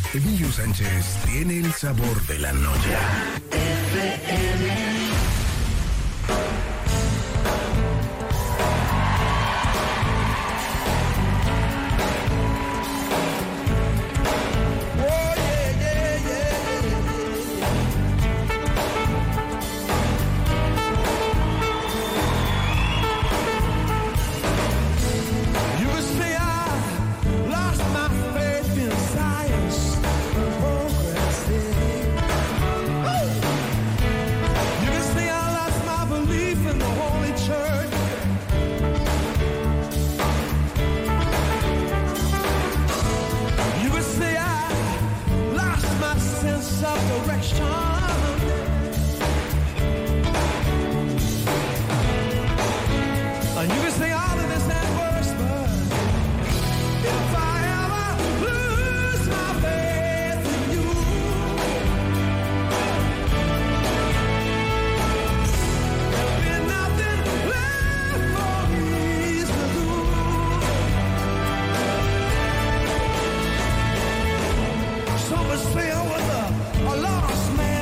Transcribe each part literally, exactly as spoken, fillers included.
Emilio Sánchez tiene el sabor de la noche. F M. Say I was a, a lost man.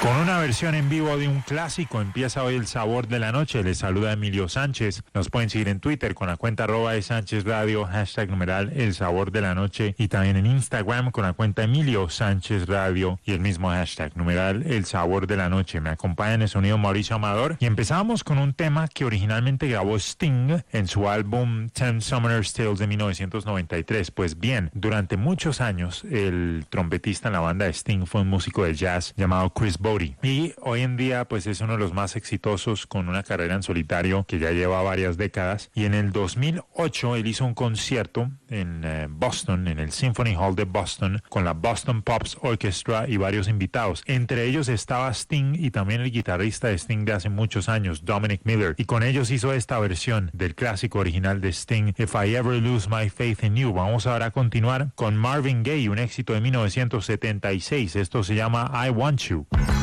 Con una versión en vivo de un clásico empieza hoy el sabor de la noche. Les saluda Emilio Sánchez. Nos pueden seguir en Twitter con la cuenta arroba de Sánchez Radio, hashtag numeral el sabor de la noche, y también en Instagram con la cuenta Emilio Sánchez Radio y el mismo hashtag numeral el sabor de la noche. Me acompaña en el sonido Mauricio Amador y empezamos con un tema que originalmente grabó Sting en su álbum Ten Summoner's Tales de mil novecientos noventa y tres. Pues bien, durante muchos años el trompetista en la banda de Sting fue un músico de jazz llamado Chris Botti, y hoy en día pues es uno de los más exitosos con una carrera en solitario que ya lleva varias décadas. Y en el dos mil ocho él hizo un concierto en eh, Boston, en el Symphony Hall de Boston, con la Boston Pops Orchestra y varios invitados. Entre ellos estaba Sting y también el guitarrista de Sting de hace muchos años, Dominic Miller, y con ellos hizo esta versión del clásico original de Sting, If I Ever Lose My Faith in You. Vamos ahora a continuar con Marvin Gaye, un éxito de mil novecientos setenta y seis. Esto se llama I Want You.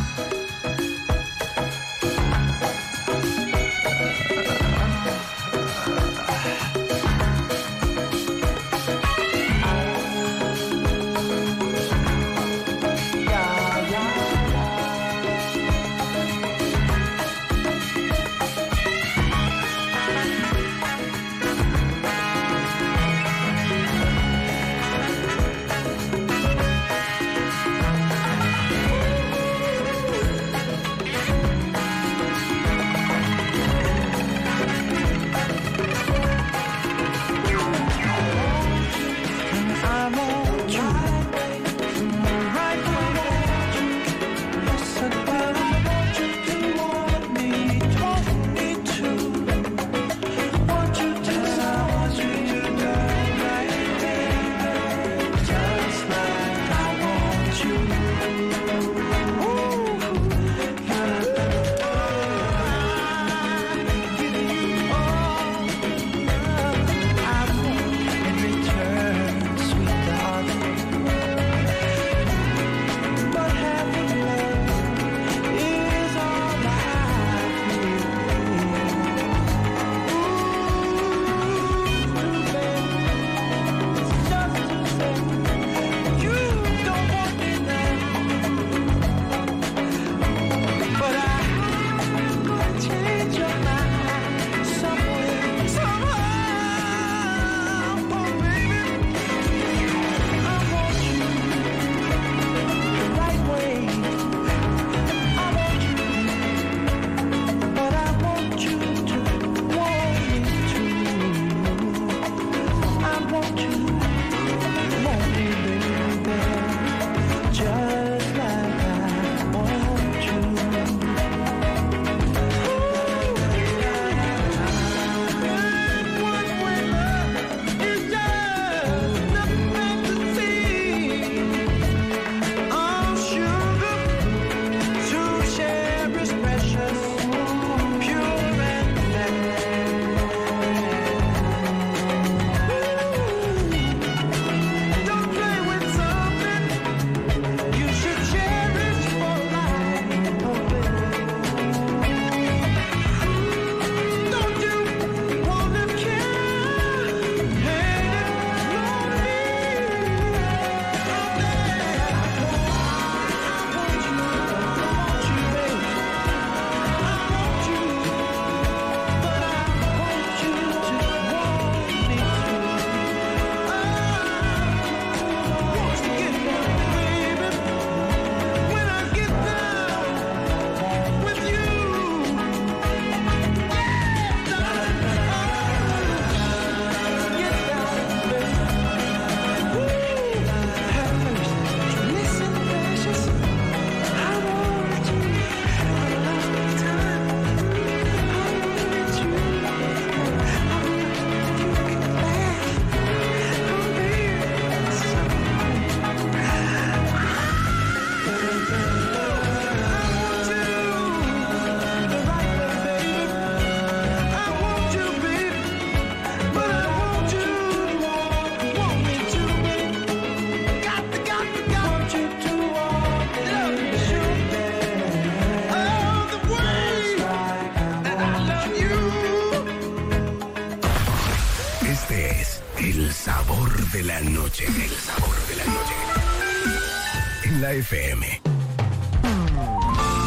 de la noche. El sabor de la noche. En la F M.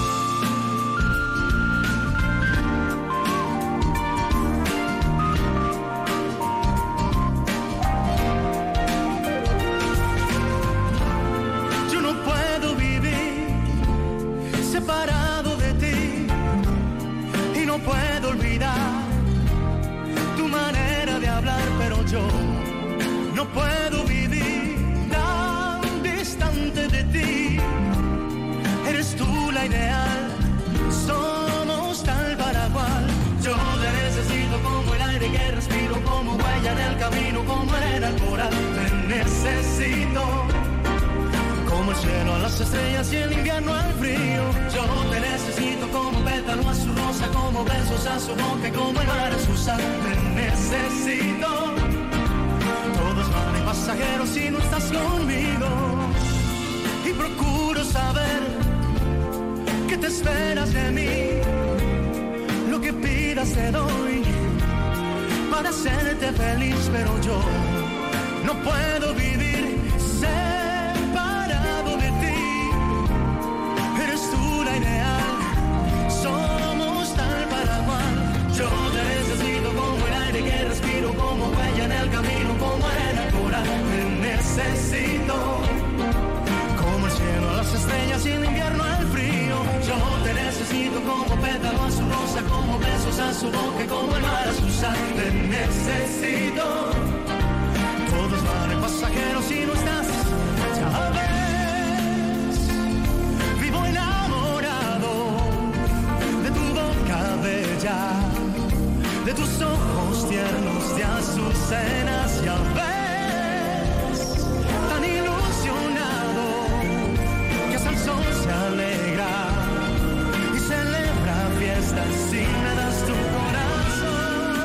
yo no puedo vivir tan distante de ti. Eres tú la ideal, somos tal para cual. Yo te necesito como el aire que respiro, como huella en el camino, como arena al coral. Te necesito como el cielo a las estrellas y el invierno al frío. Yo te necesito como pétalo a su rosa, como besos a su boca, como el mar a su sal. Te necesito. Todo es vano y pasajero si no estás conmigo. Y procuro saber qué te esperas de mí. Lo que pidas te doy para hacerte feliz, pero yo no puedo vivir separado de ti. Eres tú la ideal, somos tal para cual. Yo te necesito como el aire que respiro, como huella en el camino, como arena al coral. Te necesito como el cielo a las estrellas y el invierno al frío. Yo te necesito como pétalo a su rosa, como besos a su boca, como el mar a su sal. Te necesito. Todo es vano y pasajero si no estás. Ya ves, vivo enamorado de tu boca bella, de tus ojos tiernos de azucenas. Ya ves, tan ilusionado que hasta el sol se alegra y celebra fiestas si me das tu corazón.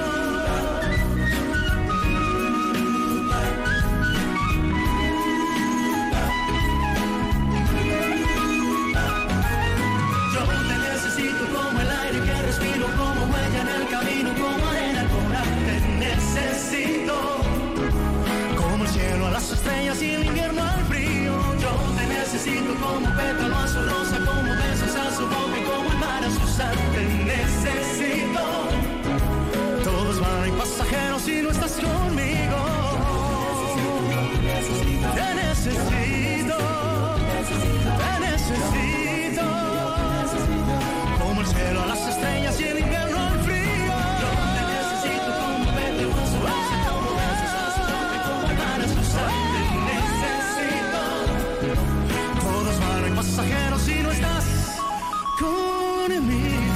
Yo te necesito como el aire que respiro, como huella en el camino, como arena al coral. Te necesito como el cielo a las estrellas y el invierno al frío. Yo te necesito como pétalo a su rosa, como besos a su boca y como el mar a su sal. Te necesito. Todo es vano y pasajero si no estás conmigo. Te necesito. Te necesito. Como el cielo a las estrellas y el invierno al frío. Yo te necesito como pétalo a su rosa, como besos a su boca y como el mar a su sal. Te necesito. Todo es vano y pasajero si no estás conmigo.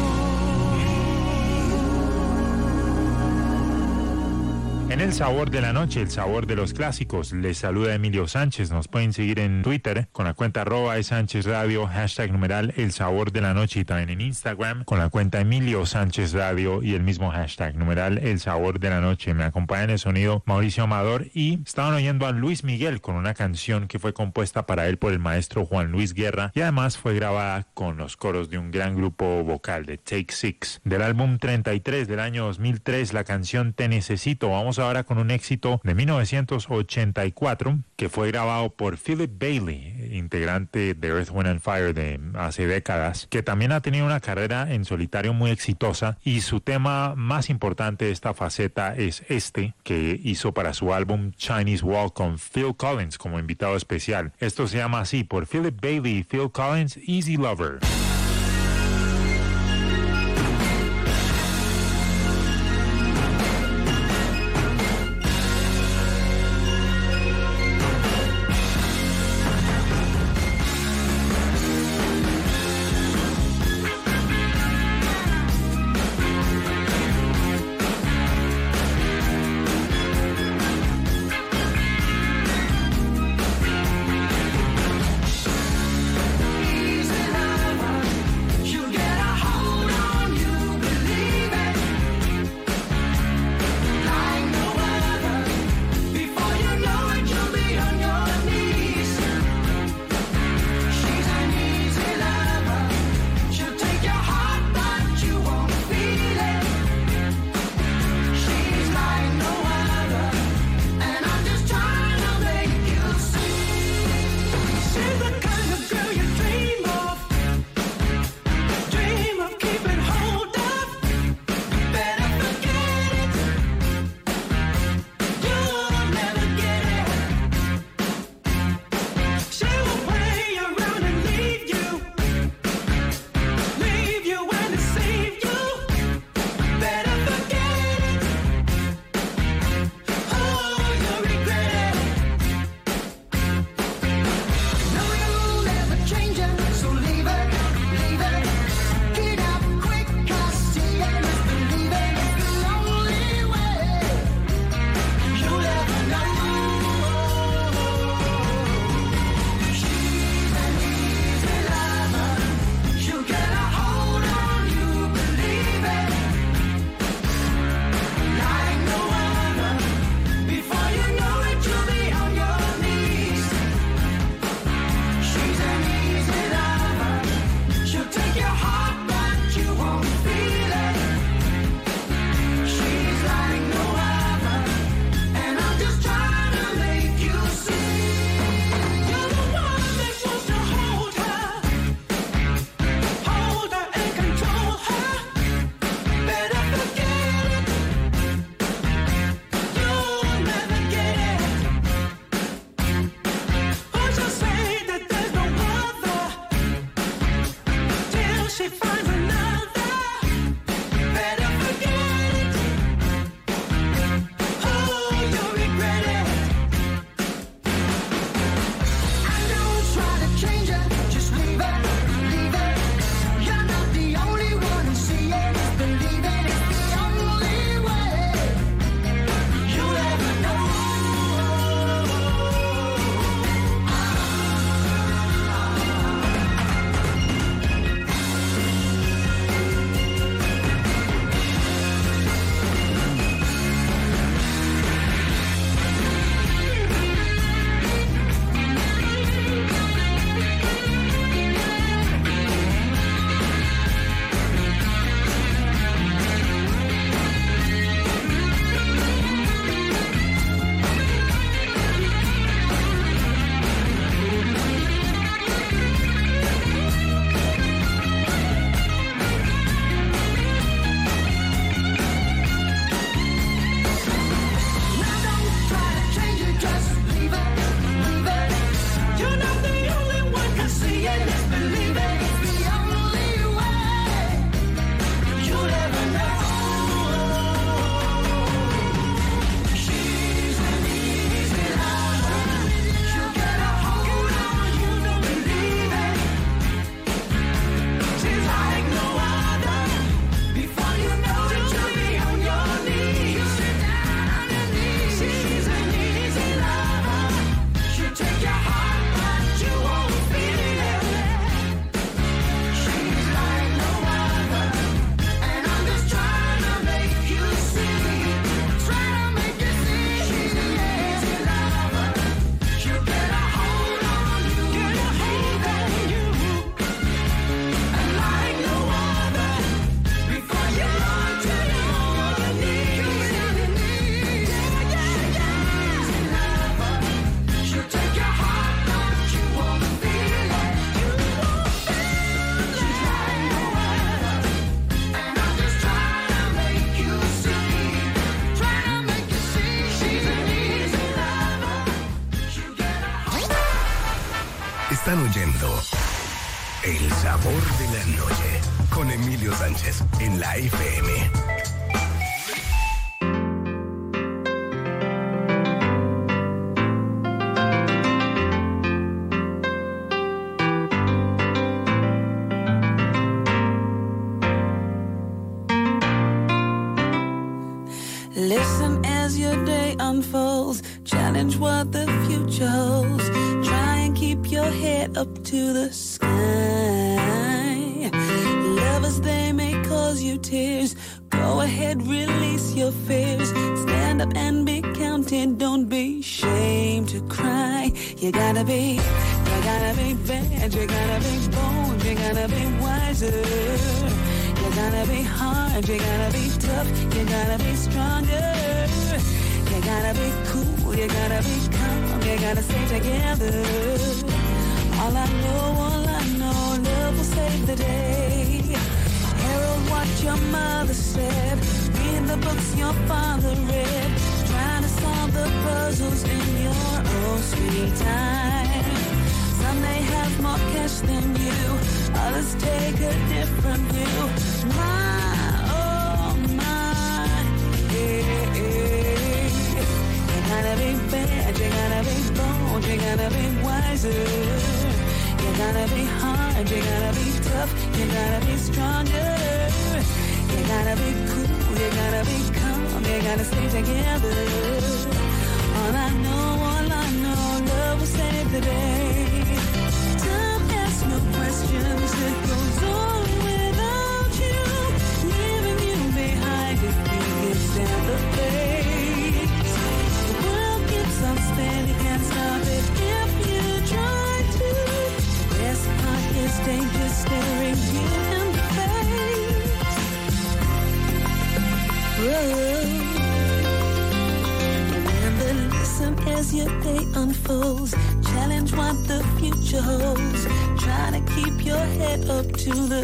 En el sabor de la noche, el sabor de los clásicos, les saluda Emilio Sánchez. Nos pueden seguir en Twitter con la cuenta arroba Sánchez Radio, hashtag numeral el sabor de la noche, y también en Instagram con la cuenta Emilio Sánchez Radio y el mismo hashtag numeral el sabor de la noche. Me acompaña en el sonido Mauricio Amador y estaban oyendo a Luis Miguel con una canción que fue compuesta para él por el maestro Juan Luis Guerra y además fue grabada con los coros de un gran grupo vocal de Take Six. Del álbum treinta y tres del año dos mil tres, la canción Te Necesito. Vamos ahora con un éxito de mil novecientos ochenta y cuatro que fue grabado por Philip Bailey, integrante de Earth, Wind and Fire de hace décadas, que también ha tenido una carrera en solitario muy exitosa, y su tema más importante de esta faceta es este, que hizo para su álbum Chinese Wall con Phil Collins como invitado especial. Esto se llama así, por Philip Bailey y Phil Collins, Easy Lover. Easy lover. El sabor de la noche. Con Emilio Sánchez en la F M. Listen as your day unfolds. Challenge what the future holds. Try and keep your head up to the sky. Lovers, they may cause you tears. Go ahead, release your fears. Stand up and be counted. Don't be ashamed to cry. You gotta be, you gotta be bad. You gotta be bold. You gotta be wiser. You gotta be hard, you gotta be tough, you gotta be stronger. You gotta be cool, you gotta be calm, you gotta stay together. All I know, all I know, love will save the day. Herald what your mother said, read the books your father read. Trying to solve the puzzles in your own sweet time. Some may have more cash than you, others take a different view. My, oh my, yeah, yeah. You gotta be bad, you gotta be bold, you gotta be wiser. You gotta be hard, you gotta be tough, you gotta be stronger. You gotta be cool, you gotta be calm, you gotta stay together. All I know, all I know, love will save the day. No questions, it goes on without you, leaving you behind if you can stand the pace. The world keeps on spinning, you can't stop it if you try to. Best part is danger staring you in the face. Whoa. Remember, listen as your day unfolds. Challenge what the future holds. Try to keep your head up to the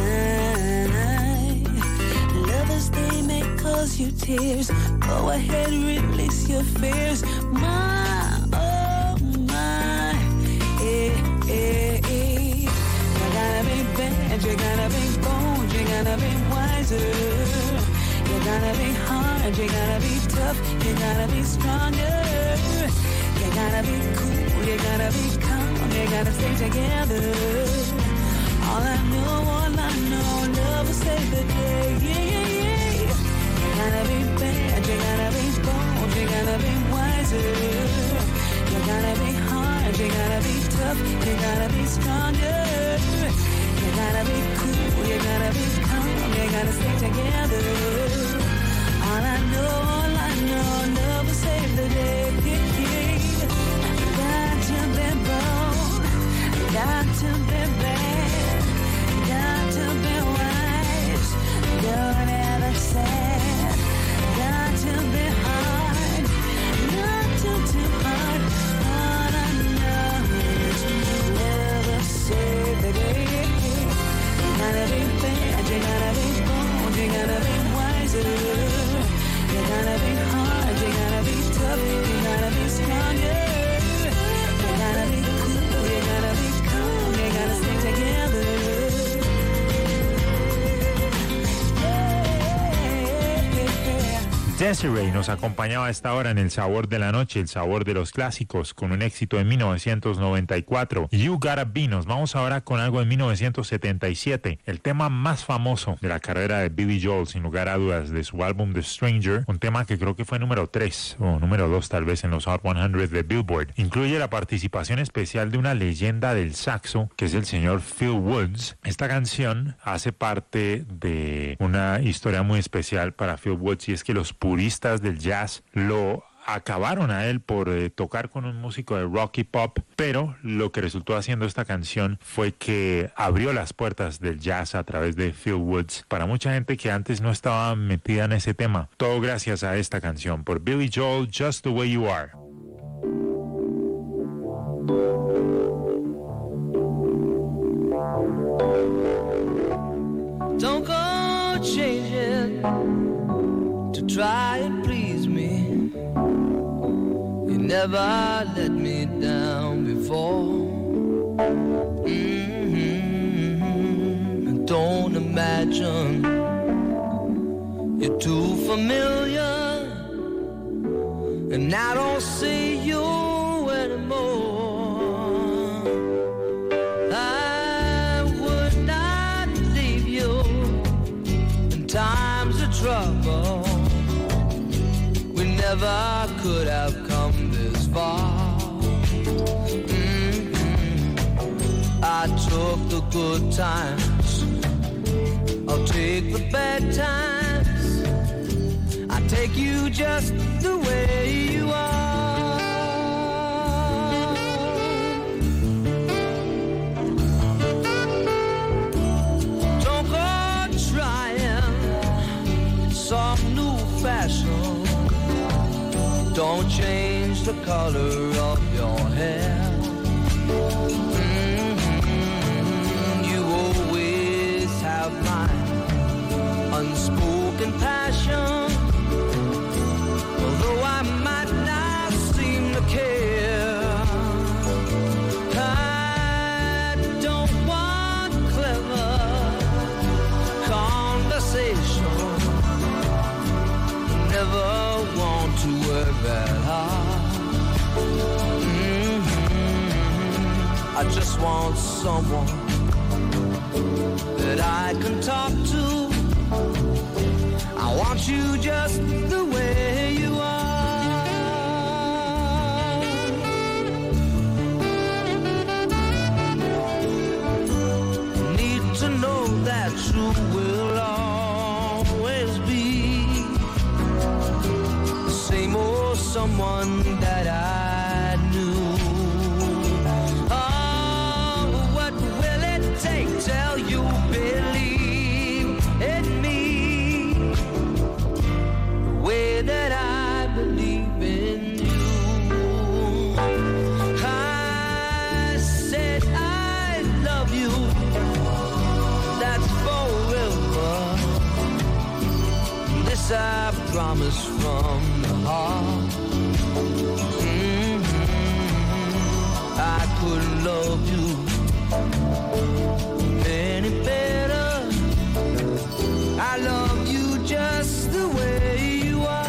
sky. Lovers, they may cause you tears. Go ahead, release your fears. My, oh my, eh, eh, eh. You gotta be bad, you gotta be bold, you gotta be wiser. You gotta be hard, you gotta be tough, you gotta be stronger. You gotta be cool, you gotta be calm, you gotta stay together. All I know, all I know, love will save the day. Yeah, yeah, yeah. You gotta be bad, you gotta be bold, you gotta be wiser. You gotta be hard, you gotta be tough, you gotta be stronger. You gotta be cool, you gotta be calm, you gotta stay together. All I know, all I know, love will save the day. Yeah, yeah. Got to be bold, got to be bad, got to be wise, don't ever sad, got to be hard, not too, too hard. All I know is never save the day. You gotta be bad, you gotta be bold, you gotta be wiser. You gotta be hard, you gotta be tough, you gotta be stronger. You gotta be cool, you gotta be calm, you gotta stay together. Desiree nos acompañaba a esta hora en El Sabor de la Noche, el sabor de los clásicos, con un éxito de mil novecientos noventa y cuatro. You Gotta Be. Nos vamos ahora con algo de mil novecientos setenta y siete, el tema más famoso de la carrera de Billy Joel, sin lugar a dudas, de su álbum The Stranger, un tema que creo que fue número tres o número dos tal vez en los Hot cien de Billboard. Incluye la participación especial de una leyenda del saxo, que es el señor Phil Woods. Esta canción hace parte de una historia muy especial para Phil Woods, y es que los puristas del jazz lo acabaron a él por eh, tocar con un músico de rock y pop, pero lo que resultó haciendo esta canción fue que abrió las puertas del jazz a través de Phil Woods para mucha gente que antes no estaba metida en ese tema. Todo gracias a esta canción por Billy Joel, Just the Way You Are. Don't go changing to try and please me. You never let me down before. Mm-hmm. imagine. You're too familiar, and I don't see you anymore. I would not leave you in times of trouble. We never could have come this far. Mm-hmm. I took the good times, I'll take the bad times. I take you just the way you are. Don't go trying some new fashion. Don't change the color of your hair. Mm-hmm. You always have my unspoken passion. Although I might not seem to care, I don't want clever conversation. Never want to work that hard. Mm-hmm. I just want someone that I can talk to. I want you just the way you are. Need to know that you will always be the same old someone that I knew. Oh, what will it take till you believe in me? That I believe in you. I said I love you, that's forever. This I promise from the heart. Mm-hmm. I couldn't love you any better. I love you just the way you are.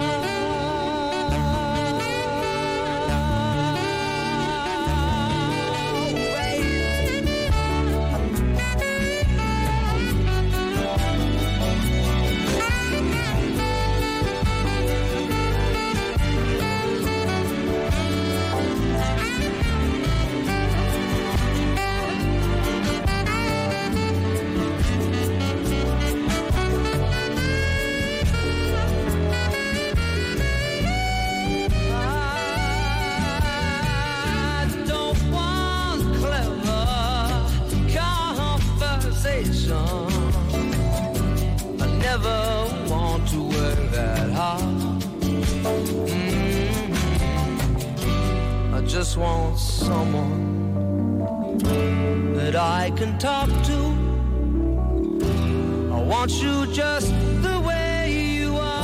I never want to work that hard. Mm-hmm. I just want someone that I can talk to. I want you just the way you are.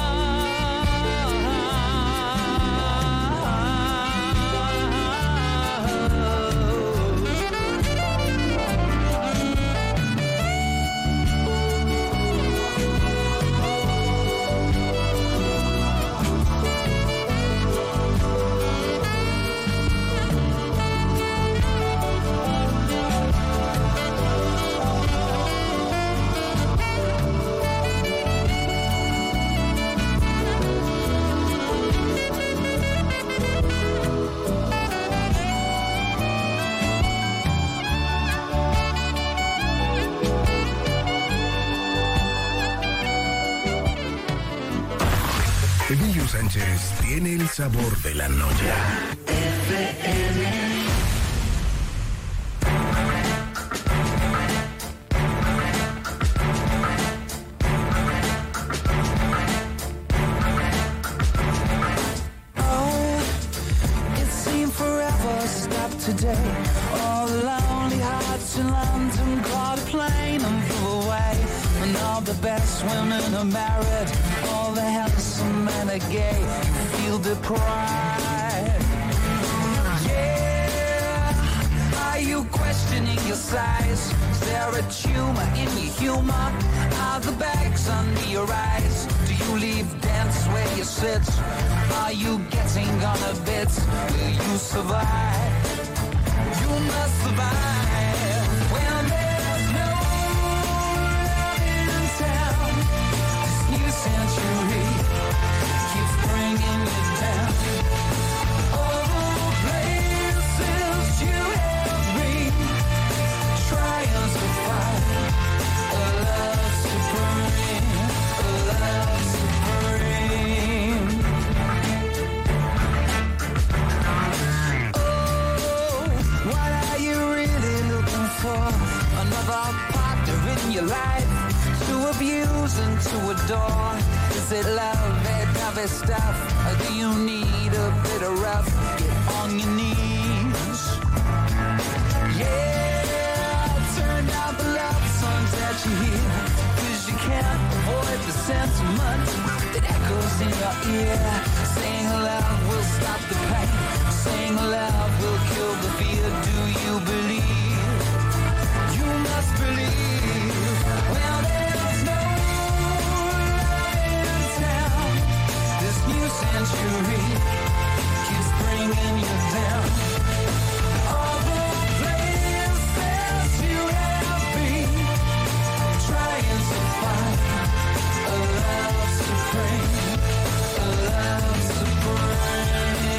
Emilio Sánchez tiene el sabor de la noche. F M. Today, all the lonely hearts in London caught a plane and flew away. And all the best women are married, all the handsome men are gay. You feel deprived. Yeah, are you questioning your size. Is there a tumor in your humor? Are the bags under your eyes? Do you leave dents where you sit? Are you getting on a bit? Will you survive? You must survive. When there's no love in town, this new century keeps bringing you down. All the places you have been, trying to find a love supreme, a love supreme. Oh, what are you really looking for? Another partner in your life to abuse and to adore? Is it love, that heavy stuff? Or do you need a bit of rough? Get on your knees. Yeah, turn down the love songs that you hear, 'cause you can't avoid the sentiment that echoes in your ear. Saying love will stop the pain, saying love will kill the fear. Do you believe? You must believe. Well, there's no love in town. This new century keeps bringing you down. All the places you have been, trying to find a love supreme, a love supreme.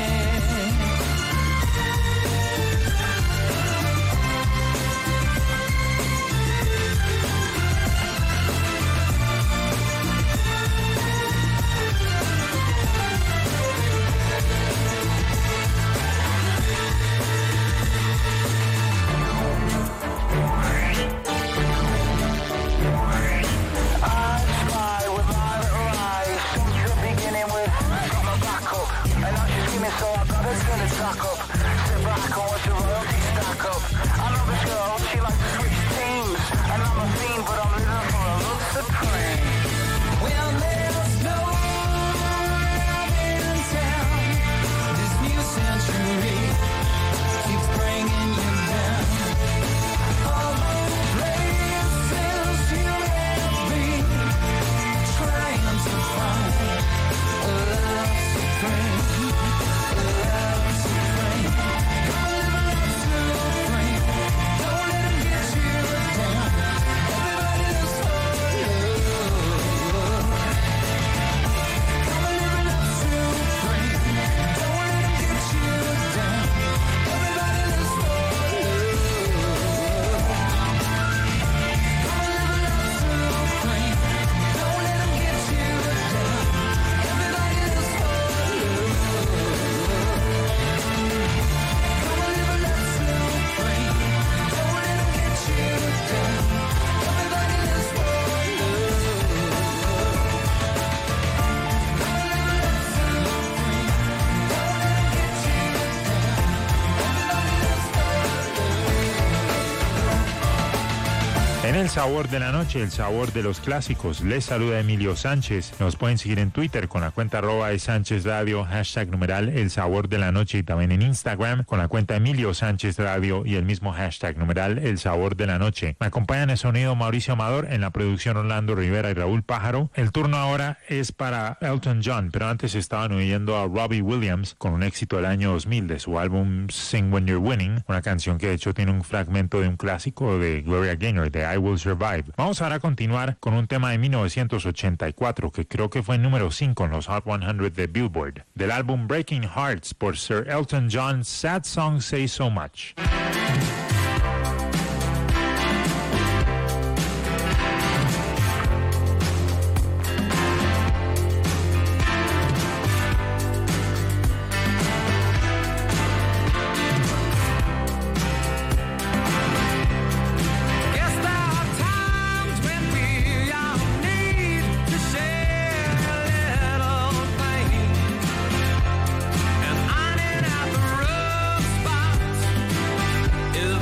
So I got her to the truck up. Sit back and watch the royalty stack up. I know this girl, she likes to switch teams. And I'm a fiend, but I'm living for a love supreme. Well, there's no love in town. This new century keeps bringing you down. All the places you have been, trying to find a love supreme. En el sabor de la noche, el sabor de los clásicos, les saluda Emilio Sánchez. Nos pueden seguir en Twitter con la cuenta arroba de Sánchez Radio, hashtag numeral el sabor de la noche, y también en Instagram con la cuenta Emilio Sánchez Radio y el mismo hashtag numeral el sabor de la noche. Me acompañan en el sonido Mauricio Amador, en la producción Orlando Rivera y Raúl Pájaro. El turno ahora es para Elton John, pero antes estaban oyendo a Robbie Williams con un éxito del año dos mil de su álbum Sing When You're Winning, una canción que de hecho tiene un fragmento de un clásico de Gloria Gaynor, de I Will Survive. Vamos ahora a continuar con un tema de mil novecientos ochenta y cuatro que creo que fue número cinco en los Hot cien de Billboard, del álbum Breaking Hearts por Sir Elton John, Sad Songs Say So Much. Is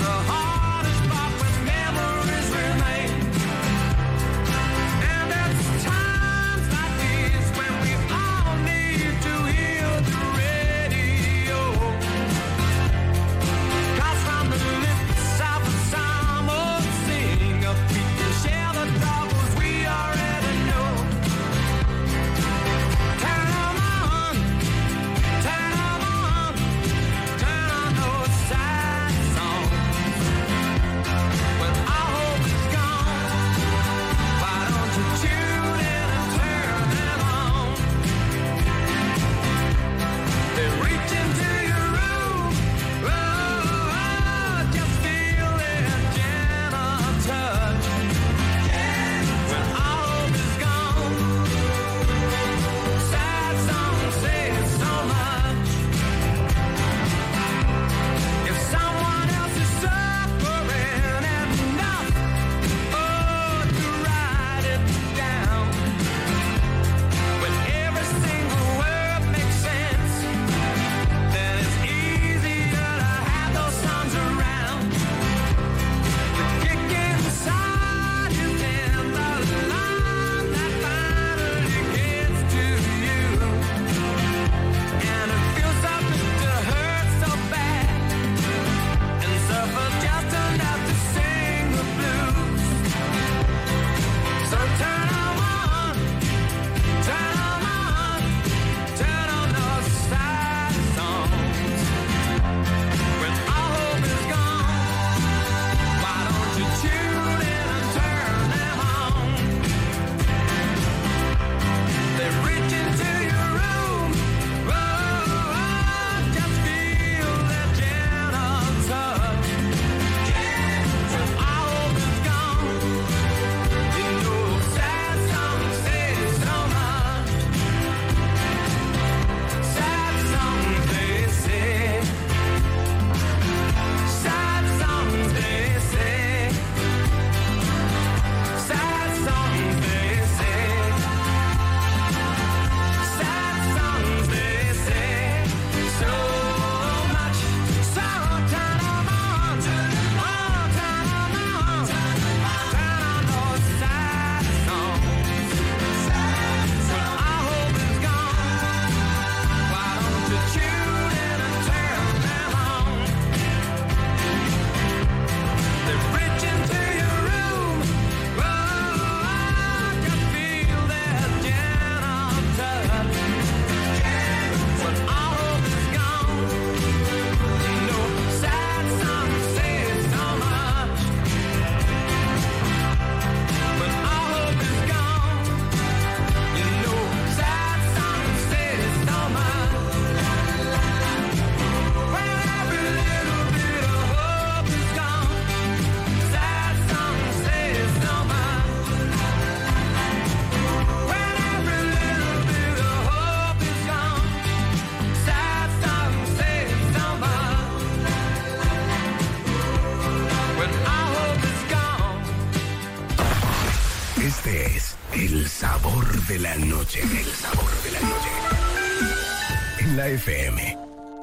El sabor de la noche. El sabor de la noche. En la F M.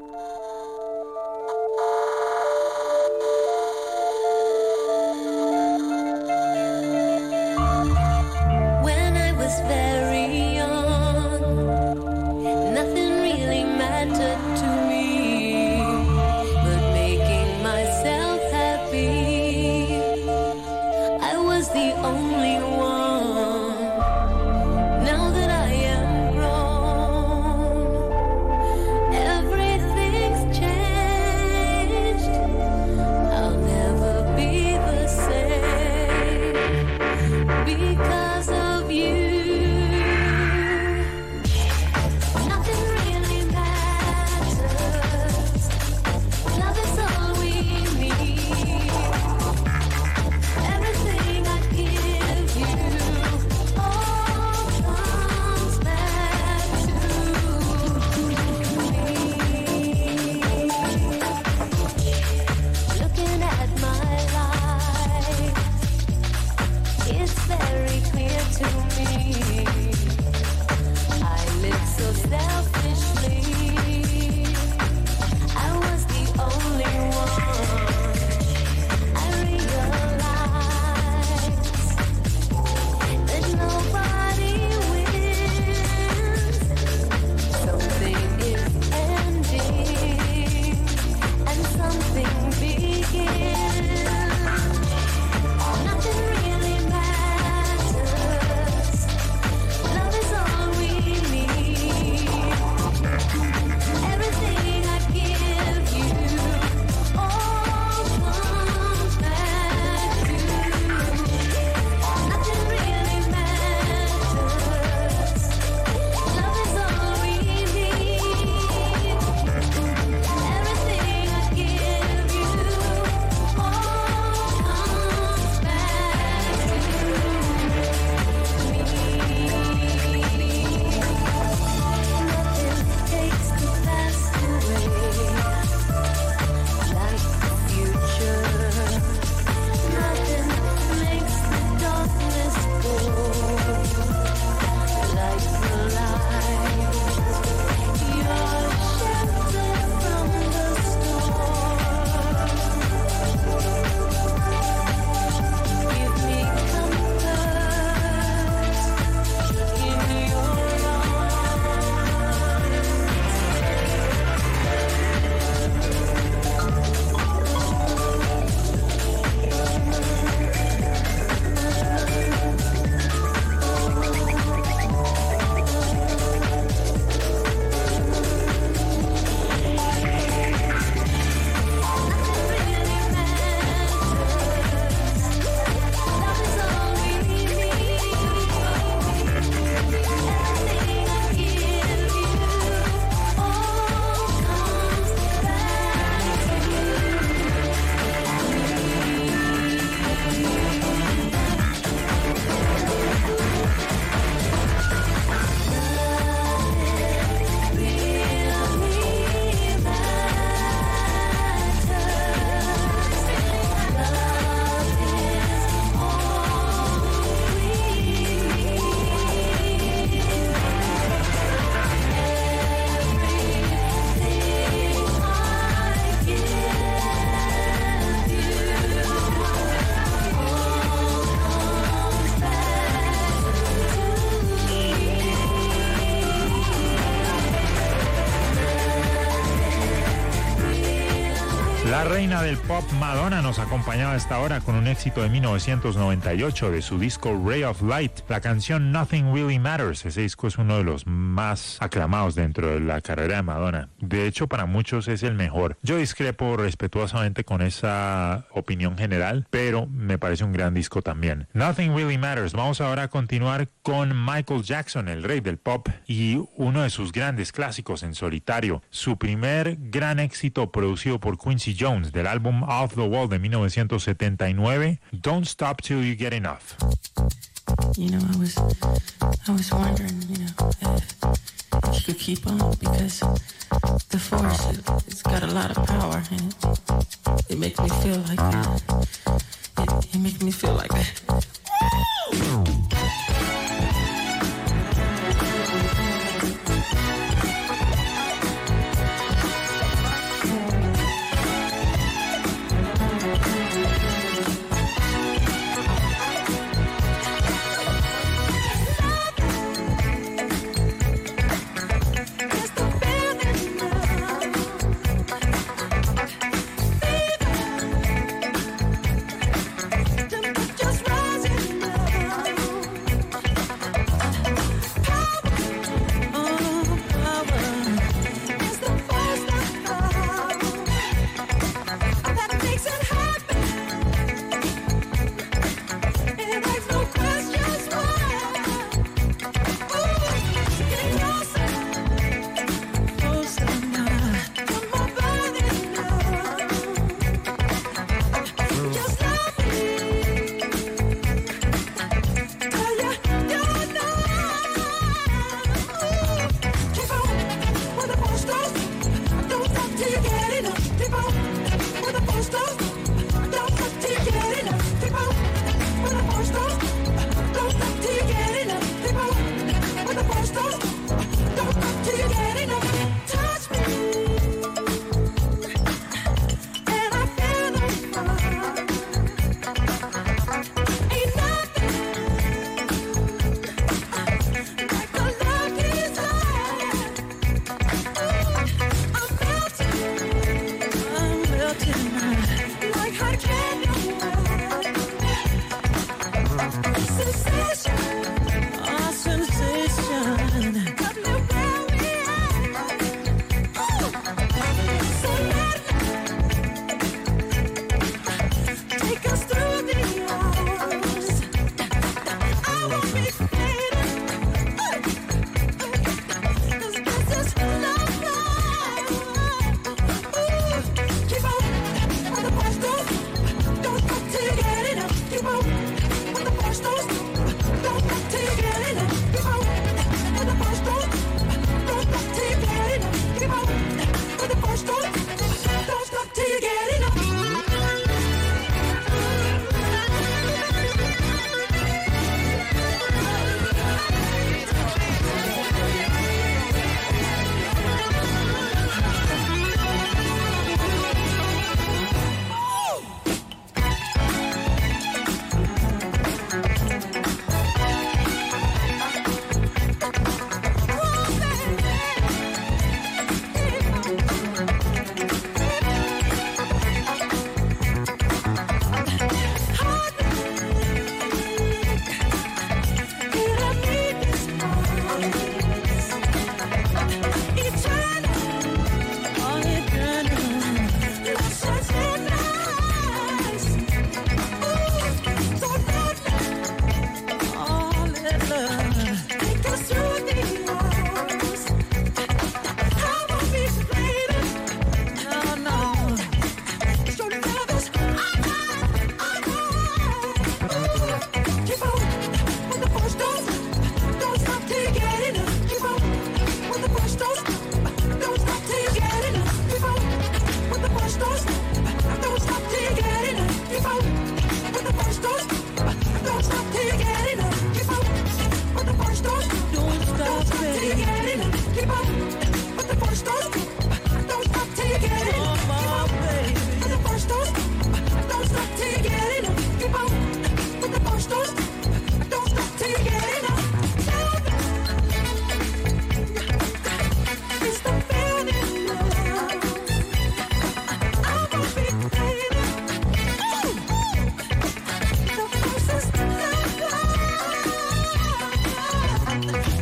When I was very young, nothing really mattered to me but making myself happy. I was the only one. Now that I am grown, everything's changed. I'll never be the same because of you. Nothing really matters. Love is all we need. Everything I give you all comes back to me. Looking at my life, it's very clear to me. I lived so selfishly. I was the only one. I realized that nobody wins. Something is ending and something begins. Nothing really matters. Love is all we need. Everything I give you all comes back to you. Nothing really matters. Love is all we need. Everything I give you all comes back to me. Nothing takes the past away like the future. Nothing makes the darkness go like the light. You're shelter from the storm. Give me comfort in your La reina del pop Madonna nos acompañaba a esta hora con un éxito de mil novecientos noventa y ocho de su disco Ray of Light, la canción Nothing Really Matters. Ese disco es uno de los más aclamados dentro de la carrera de Madonna. De hecho, para muchos es el mejor. Yo discrepo respetuosamente con esa opinión general, pero me parece un gran disco también. Nothing Really Matters. Vamos ahora a continuar con Michael Jackson, el rey del pop, y uno de sus grandes clásicos en solitario. Su primer gran éxito producido por Quincy Jones del álbum Off the Wall de mil novecientos setenta y nueve, Don't Stop Till You Get Enough. You know, I was, I was wondering, you know, if, if you could keep on, because the force, it, it's got a lot of power, and it, it makes me feel like that. It, it makes me feel like that.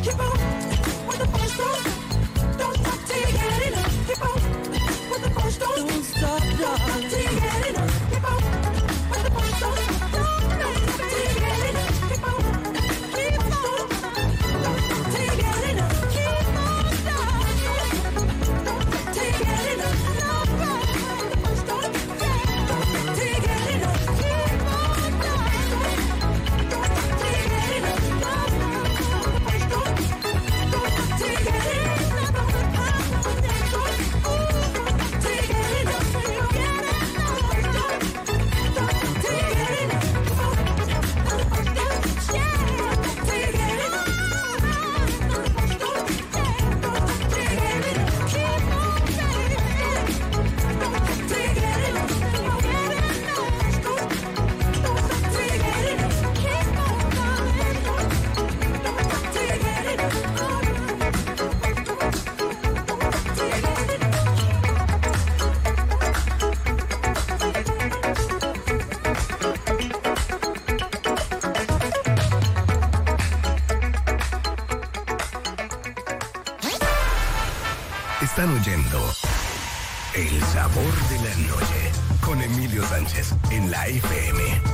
Keep on with the first stroke. Don't stop till you get enough. Keep on with the first stroke. Don't stop, darling, till you get enough. Keep on with the first stroke. Don't stop till you get enough. Keep on, keep on, don't stop till you get enough. Keep on, stop, don't stop till you get enough. No problem with the first stroke. Don't stop till you get enough. Keep on, stop, don't stop till you get enough. No problem with the first stroke. Don't stop till you get enough. No problem with the next stroke. Ooh, don't stop till you get enough. You get enough. Don't stop till you get enough. Keep on with the first stroke. Yeah, don't stop till you get enough. With the first stroke. Yeah, don't stop till you get enough. Keep on saying it. Don't stop till you get enough. You get enough. Don't stop till you get enough. Keep on, darling. Don't stop till you get enough. Están oyendo El Sabor de la Noche con Emilio Sánchez en la F M.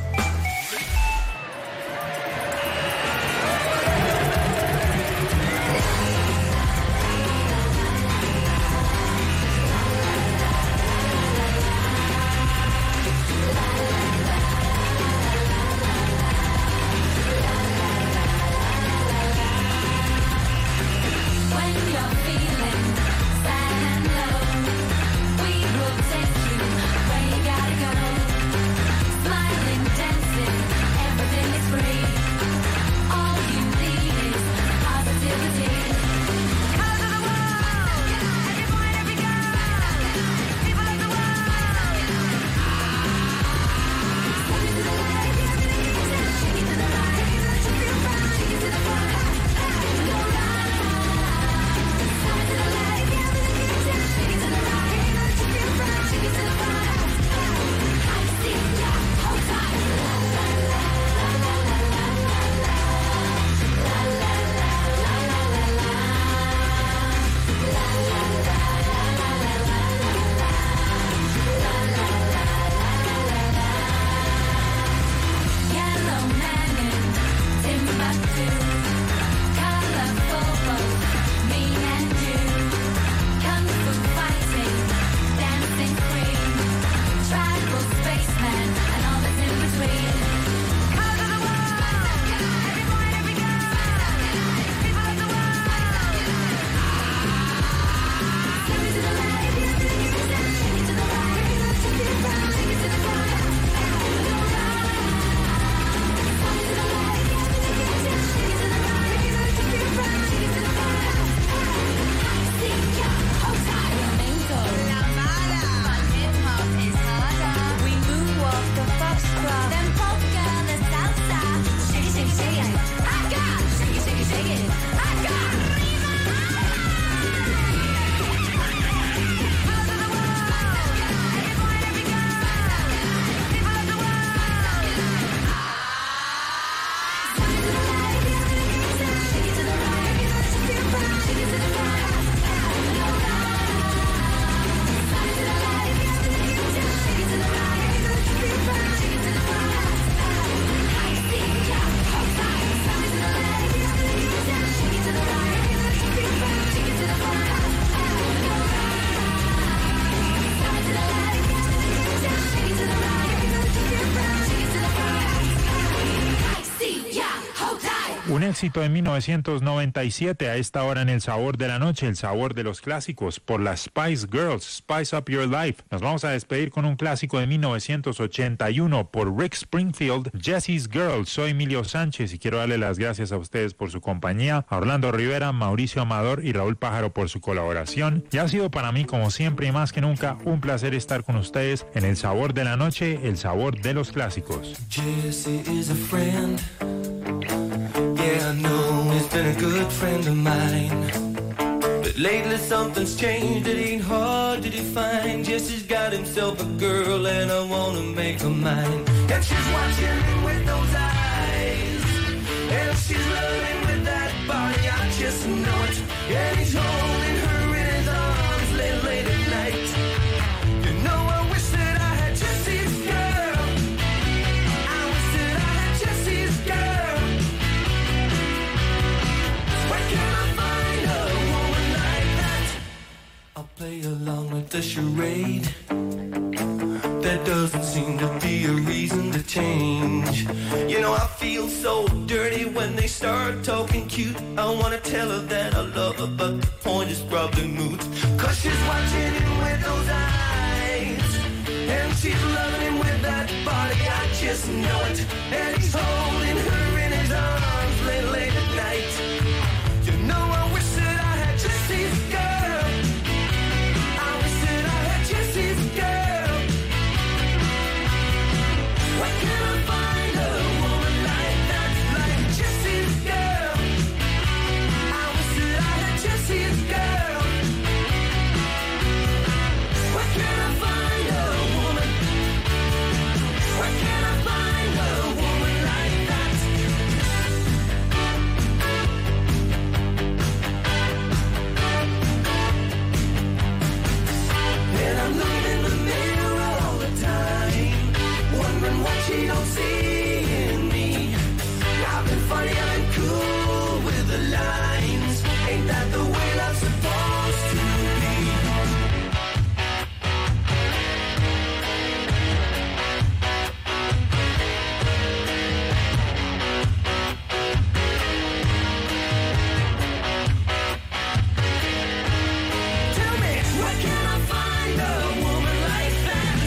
When you're feeling sad and low, we will take you where you gotta go. Smiling, dancing, everything is free. All you need is positivity. Colors of the world, every boy and every girl, people of the world. Step into the light, shake it to the right, shake it to the front, shake it to the front. Go right. Step into the light, shake it to the right, shake it to the front, shake it to the front. I see ya, hold tight. La la la la la la la la la la la la la la la. La la la la la la la la la. La la la la la la la. Yellow man in Timbuktu, colorful both me and you. Kung fu fighting, dancing queen, tribal spaceman, and all that's in between. Colors of the world, every boy and every girl, people of the world. Step into the light, shake it to the right, shake it around, shake it to the front. Go right. Step into the light, shake it to the right, shake it around, shake it to the front. I see ya, hold tight. Flamenco, la mala, but hip hop is harder. We moonwalk the foxtrot, then polka the salsa. Shake it, shake it, shake it. I got shake it, shake it, shake it. I got Riva. Colors of the world, every boy and every girl, people of the world. Step into the light, shake it to the right, shake it around, shake it to the front. Go right. Step into the light, shake it to the right, shake it around, shake it to the front. I see ya, hold tight. Step into the light, shake it to the right, shake it around, shake it to the front. Go right. Step into the light, shake it to the right, shake it around, shake it to the front. I see ya, hold tight. Un éxito de mil novecientos noventa y siete a esta hora en El Sabor de la Noche, el sabor de los clásicos, por las Spice Girls, Spice Up Your Life. Nos vamos a despedir con un clásico de mil novecientos ochenta y uno por Rick Springfield, Jesse's Girl. Soy Emilio Sánchez y quiero darle las gracias a ustedes por su compañía, a Orlando Rivera, Mauricio Amador y Raúl Pájaro por su colaboración. Y ha sido para mí, como siempre y más que nunca, un placer estar con ustedes en El Sabor de la Noche, el sabor de los clásicos. Jesse is a friend. Yeah, I know he's been a good friend of mine. But lately something's changed, it ain't hard to define. Jesse's got himself a girl and I wanna make her mine. And she's watching with those eyes, and she's loving with that body. just know it. And he's holding her in his arms late, late at night. You know, I wish that I had Jesse's girl. I wish that I had Jesse's girl. Where can I find a woman like that? I'll play along with the charade. There doesn't seem to be a reason to change. You know, I feel so dirty when they start talking cute. I wanna tell her that I love her, but the point is probably moot. Cause she's watching him with those eyes, and she's loving him with that body, I just know it. And he's holding her in his arms late, late at night. You know, I wish that I had Jesse's girl. I wish that I had Jesse's girl. Where can I find a woman like that, like Jesse's girl? I wish that I had Jesse's girl. Where can I find a woman? Where can I find a woman like that? And I'm looking in the mirror all the time, wondering what she don't see in me. I've been funny, I've been cool with the lines. Ain't that the way love's supposed to be? Tell me, where can I find a woman like that?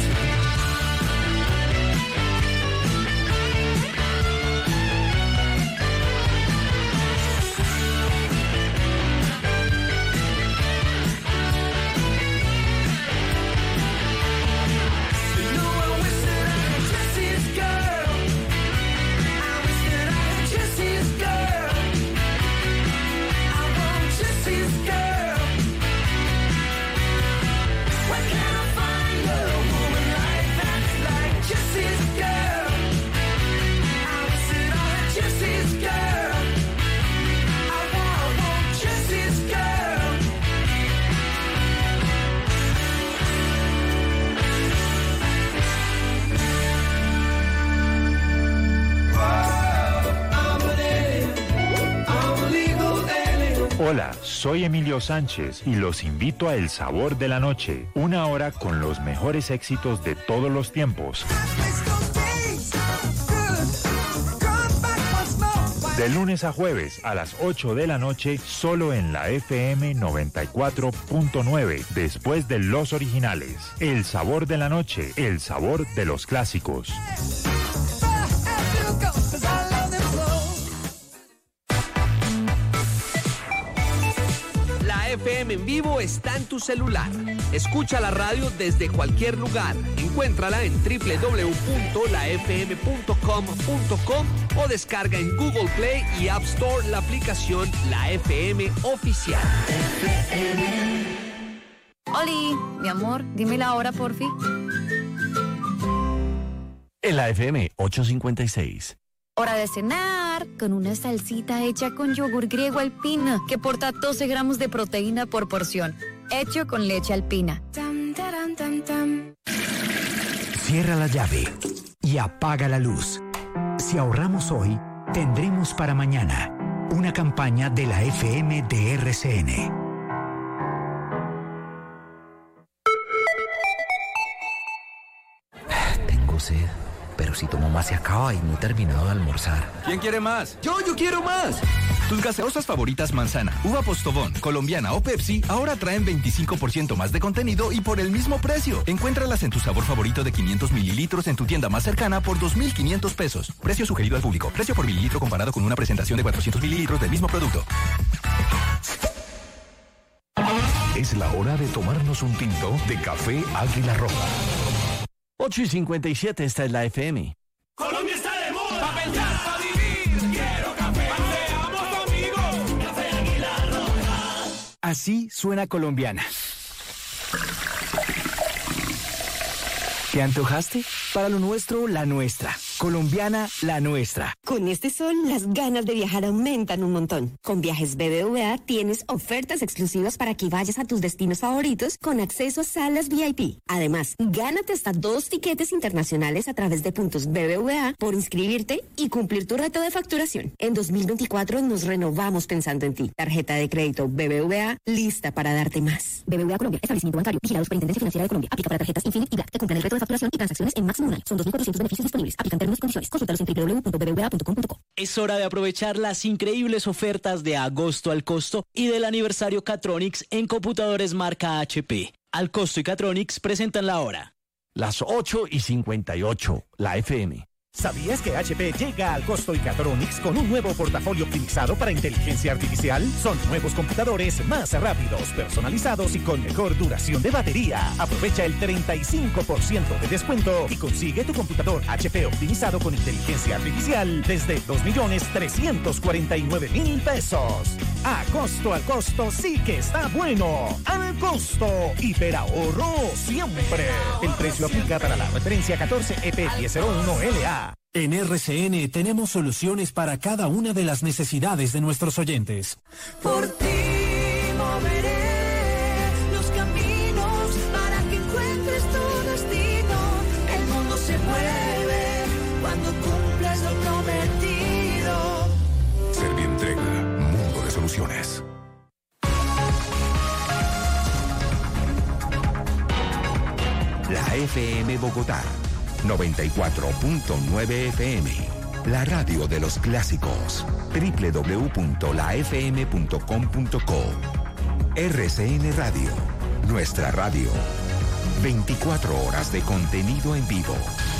You know, I wish that I had Jesse's girl. I wish that I had Jesse's girl. I want Jesse's girl. Where can I find a woman like that, like Jesse's girl? I wish that I had Jesse's girl. I want, I want Jesse's girl. I'm an alien. I'm a legal alien. Hola, soy Emilio Sánchez y los invito a El Sabor de la Noche, una hora con los mejores éxitos de todos los tiempos. De lunes a jueves a las ocho de la noche, solo en la F M noventa y cuatro punto nueve, después de los originales. El Sabor de la Noche, el sabor de los clásicos. La F M en vivo está en tu celular. Escucha la radio desde cualquier lugar. Encuéntrala en doble u doble u doble u punto la f m punto com punto com o descarga en Google Play y App Store la aplicación La F M Oficial. Oli, mi amor, dime la hora, porfi. En la F M ocho cincuenta y seis. Hora de cenar, con una salsita hecha con yogur griego alpina, que porta doce gramos de proteína por porción, hecho con leche alpina. Tam, taram, tam, tam. Cierra la llave y apaga la luz. Si ahorramos hoy, tendremos para mañana. Una campaña de la F M de R C N. Tengo sed, pero si tomo más se acaba y no he terminado de almorzar. ¿Quién quiere más? ¡Yo, yo quiero más! Tus gaseosas favoritas manzana, uva postobón, colombiana o Pepsi ahora traen veinticinco por ciento más de contenido y por el mismo precio. Encuéntralas en tu sabor favorito de quinientos mililitros en tu tienda más cercana por dos mil quinientos pesos. Precio sugerido al público. Precio por mililitro comparado con una presentación de cuatrocientos mililitros del mismo producto. Es la hora de tomarnos un tinto de café Águila Roja. ocho y cincuenta y siete, esta es la F M. Colombia está de moda. Pa' pensar, pa' vivir. Quiero café. Paseamos amigos. Café Águila Roja. Así suena colombiana. ¿Te antojaste? Para lo nuestro, la nuestra. Colombiana, la nuestra. Con este sol, las ganas de viajar aumentan un montón. Con Viajes B B V A tienes ofertas exclusivas para que vayas a tus destinos favoritos con acceso a salas V I P. Además, gánate hasta dos tiquetes internacionales a través de puntos B B V A por inscribirte y cumplir tu reto de facturación. En dos mil veinticuatro nos renovamos pensando en ti. Tarjeta de crédito B B V A lista para darte más. B B V A Colombia, establecimiento bancario, vigilado Superintendencia Financiera de Colombia. Aplica para tarjetas Infinite y Black que cumplan el reto de facturación y transacciones en máximo un año. Son dos mil cuatrocientos beneficios disponibles. Aplican términos y condiciones. Consúltalos en doble u doble u doble u punto b b v a punto com punto co. Es hora de aprovechar las increíbles ofertas de agosto al costo y del aniversario Catronics en computadores marca H P. Al costo y Catronics presentan la hora. Las ocho y cincuenta y ocho, la F M. ¿Sabías que H P llega al costo y Catronics con un nuevo portafolio optimizado para inteligencia artificial? Son nuevos computadores más rápidos, personalizados y con mejor duración de batería. Aprovecha el treinta y cinco por ciento de descuento y consigue tu computador H P optimizado con inteligencia artificial desde dos millones trescientos cuarenta y nueve mil pesos. A costo al costo sí que está bueno. Al costo, hiperahorro siempre. El precio aplica para la referencia catorce E P diez cero uno L A. En R C N tenemos soluciones para cada una de las necesidades de nuestros oyentes. Por ti moveré los caminos para que encuentres tu destino. El mundo se mueve cuando cumples lo prometido. Servientrega, mundo de soluciones. La F M Bogotá, noventa y cuatro punto nueve F M. La radio de los clásicos. doble u doble u doble u punto la f m punto com punto co. R C N Radio. Nuestra radio. veinticuatro horas de contenido en vivo.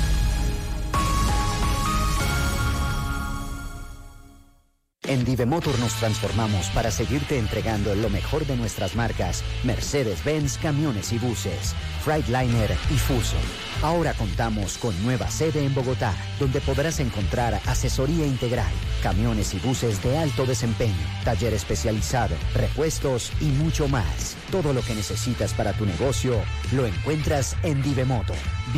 En Divemotor nos transformamos para seguirte entregando lo mejor de nuestras marcas Mercedes-Benz, camiones y buses, Freightliner y Fuso. Ahora contamos con nueva sede en Bogotá, donde podrás encontrar asesoría integral, camiones y buses de alto desempeño, taller especializado, repuestos y mucho más. Todo lo que necesitas para tu negocio lo encuentras en Divemotor.